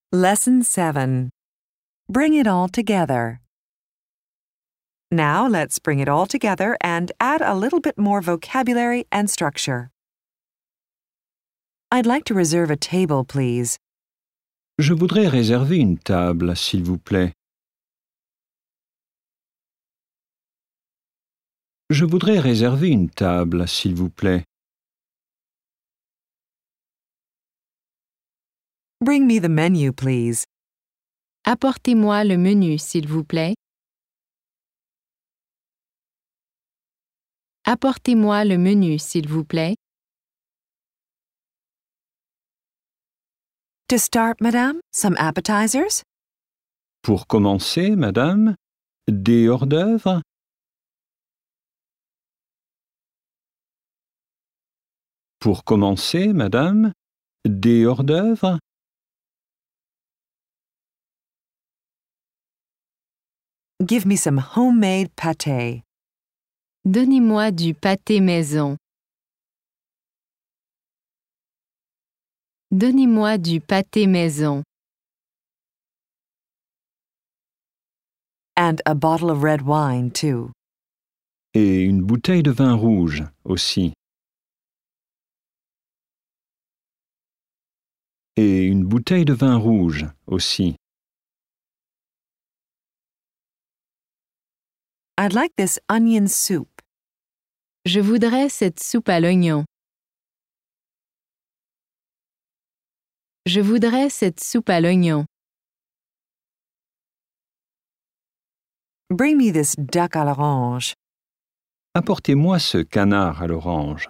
Lesson 7. Bring it all together. Now let's bring it all together and add a little bit more vocabulary and structure. I'd like to reserve a table, please. Je voudrais réserver une table, s'il vous plaît. Je voudrais réserver une table, s'il vous plaît. Bring me the menu, please. Apportez-moi le menu, s'il vous plaît. Apportez-moi le menu, s'il vous plaît. To start, madame, some appetizers? Pour commencer, madame, des hors-d'œuvre? Pour commencer, madame, des hors-d'œuvre? Give me some homemade pâté. Donnez-moi du pâté maison. Donnez-moi du pâté maison. And a bottle of red wine, too. Et une bouteille de vin rouge aussi. Et une bouteille de vin rouge aussi. I'd like this onion soup. Je voudrais cette soupe à l'oignon. Je voudrais cette soupe à l'oignon. Bring me this duck à l'orange. Apportez-moi ce canard à l'orange.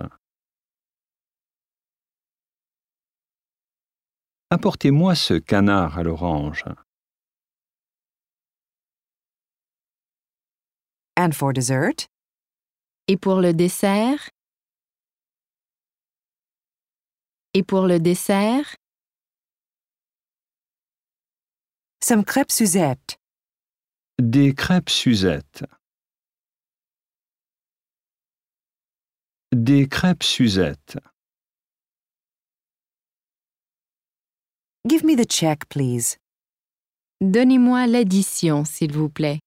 Apportez-moi ce canard à l'orange. And for dessert? Et pour le dessert? Et pour le dessert? Some crêpes Suzette. Des crêpes Suzette. Des crêpes Suzette. Give me the check, please. Donnez-moi l'addition, s'il vous plaît.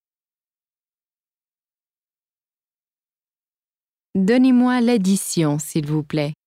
Donnez-moi l'addition, s'il vous plaît.